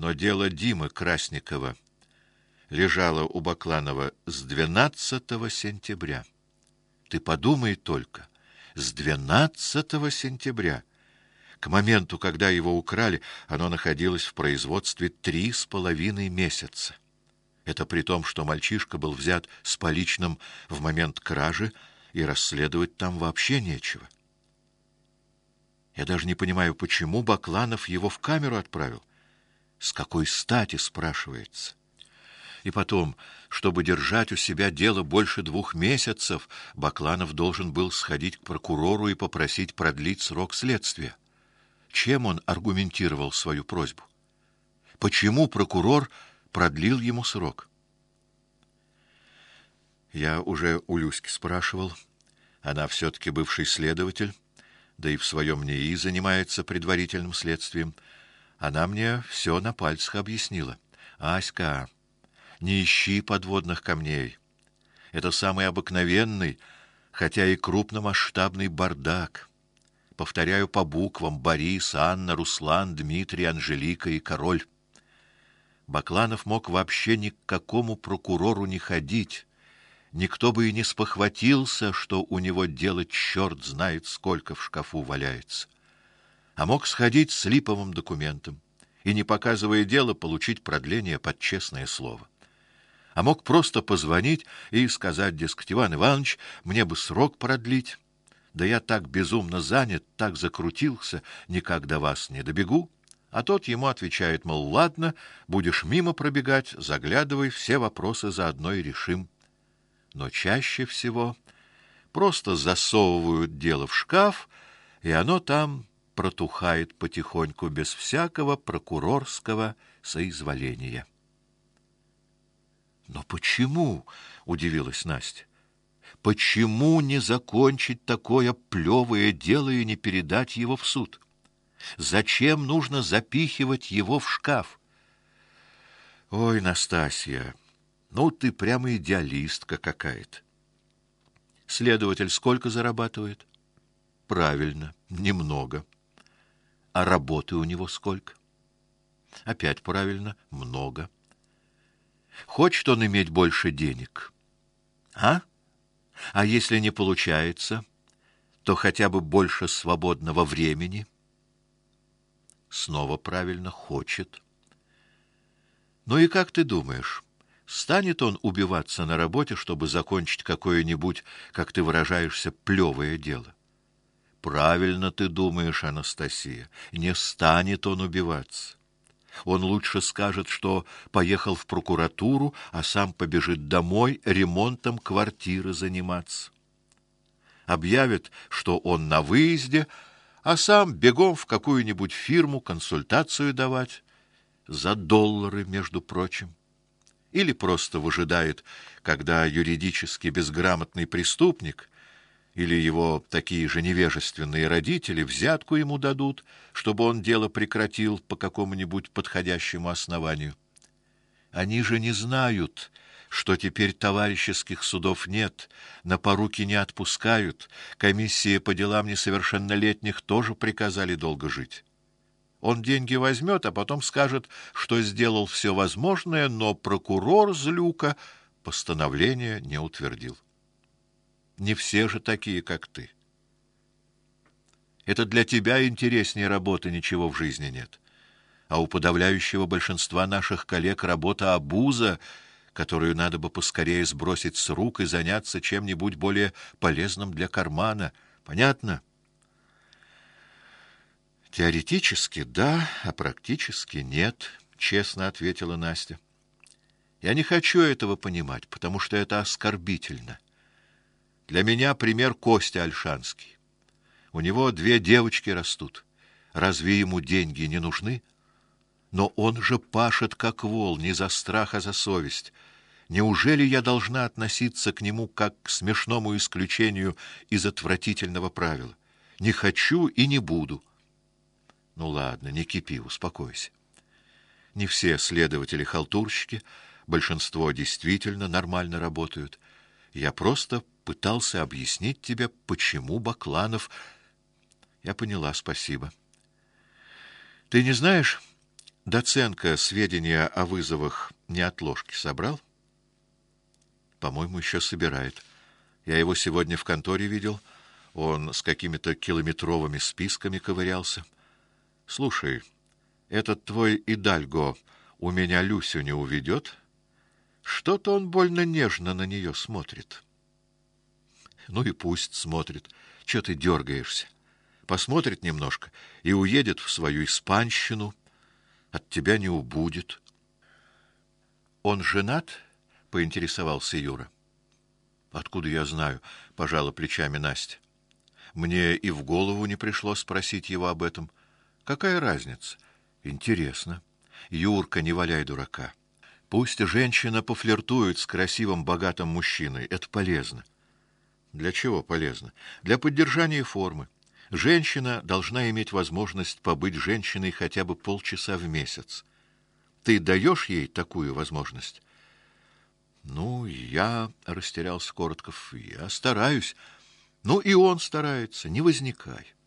Но дело Димы Красникова лежало у Бакланова с 12 сентября. Ты подумай только, с 12 сентября. К моменту, когда его украли, оно находилось в производстве 3,5 месяца. Это при том, что мальчишка был взят с поличным в момент кражи, и расследовать там вообще нечего. Я даже не понимаю, почему Бакланов его в камеру отправил. С какой стати, спрашивается. И потом, чтобы держать у себя дело больше 2 месяцев, Бакланов должен был сходить к прокурору и попросить продлить срок следствия. Чем он аргументировал свою просьбу? Почему прокурор продлил ему срок? Я уже у Люськи спрашивал. Она все-таки бывший следователь, да и в своем НИИ занимается предварительным следствием. Она мне все на пальцах объяснила. Аська, не ищи подводных камней. Это самый обыкновенный, хотя и крупномасштабный бардак. Повторяю по буквам: Борис, Анна, Руслан, Дмитрий, Анжелика и Король. Бакланов мог вообще ни к какому прокурору не ходить. Никто бы и не спохватился, что у него дело черт знает сколько в шкафу валяется. А мог сходить с липовым документом и, не показывая дело, получить продление под честное слово. А мог просто позвонить и сказать, дескать: Иван Иванович, мне бы срок продлить. Да я так безумно занят, так закрутился, никак до вас не добегу. А тот ему отвечает, мол, ладно, будешь мимо пробегать, заглядывай, все вопросы заодно и решим. Но чаще всего просто засовывают дело в шкаф, и оно там протухает потихоньку, без всякого прокурорского соизволения. Но почему, удивилась Настя, почему не закончить такое плевое дело и не передать его в суд? Зачем нужно запихивать его в шкаф? Ой, Настасья, ну ты прямо идеалистка какая-то. Следователь сколько зарабатывает? Правильно, немного. А работы у него сколько? Опять правильно, много. Хочет он иметь больше денег? А если не получается, то хотя бы больше свободного времени? Снова правильно, хочет. Ну и как ты думаешь, станет он убиваться на работе, чтобы закончить какое-нибудь, как ты выражаешься, плевое дело? Правильно ты думаешь, Анастасия, не станет он убиваться. Он лучше скажет, что поехал в прокуратуру, а сам побежит домой ремонтом квартиры заниматься. Объявит, что он на выезде, а сам бегом в какую-нибудь фирму консультацию давать, за доллары, между прочим. Или просто выжидает, когда юридически безграмотный преступник или его такие же невежественные родители взятку ему дадут, чтобы он дело прекратил по какому-нибудь подходящему основанию. Они же не знают, что теперь товарищеских судов нет, на поруки не отпускают, комиссии по делам несовершеннолетних тоже приказали долго жить. Он деньги возьмет, а потом скажет, что сделал все возможное, но прокурор злюка постановление не утвердил. Не все же такие, как ты. Это для тебя интереснее работы ничего в жизни нет. А у подавляющего большинства наших коллег работа обуза, которую надо бы поскорее сбросить с рук и заняться чем-нибудь более полезным для кармана. Понятно? Теоретически да, а практически нет, честно ответила Настя. Я не хочу этого понимать, потому что это оскорбительно. Для меня пример Костя Ольшанский. У него 2 девочки растут. Разве ему деньги не нужны? Но он же пашет как вол, не за страх, а за совесть. Неужели я должна относиться к нему как к смешному исключению из отвратительного правила? Не хочу и не буду. Ну ладно, не кипи, успокойся. Не все следователи халтурщики, большинство действительно нормально работают. Я просто пытался объяснить тебе, почему Бакланов... Я поняла, спасибо. Ты не знаешь, Доценко сведения о вызовах не от ложки собрал? По-моему, еще собирает. Я его сегодня в конторе видел. Он с какими-то километровыми списками ковырялся. Слушай, этот твой Идальго у меня Люсю не уведет? Что-то он больно нежно на нее смотрит. Ну и пусть смотрит. Че ты дергаешься? Посмотрит немножко и уедет в свою испанщину. От тебя не убудет. Он женат? Поинтересовался Юра. Откуда я знаю? Пожала плечами Настя. Мне и в голову не пришло спросить его об этом. Какая разница? Интересно. Юрка, не валяй дурака. Пусть женщина пофлиртует с красивым, богатым мужчиной. Это полезно. Для чего полезно? Для поддержания формы. Женщина должна иметь возможность побыть женщиной хотя бы полчаса в месяц. Ты даешь ей такую возможность? Ну, я, растерялся Коротков, я стараюсь. Ну, и он старается, не возникай.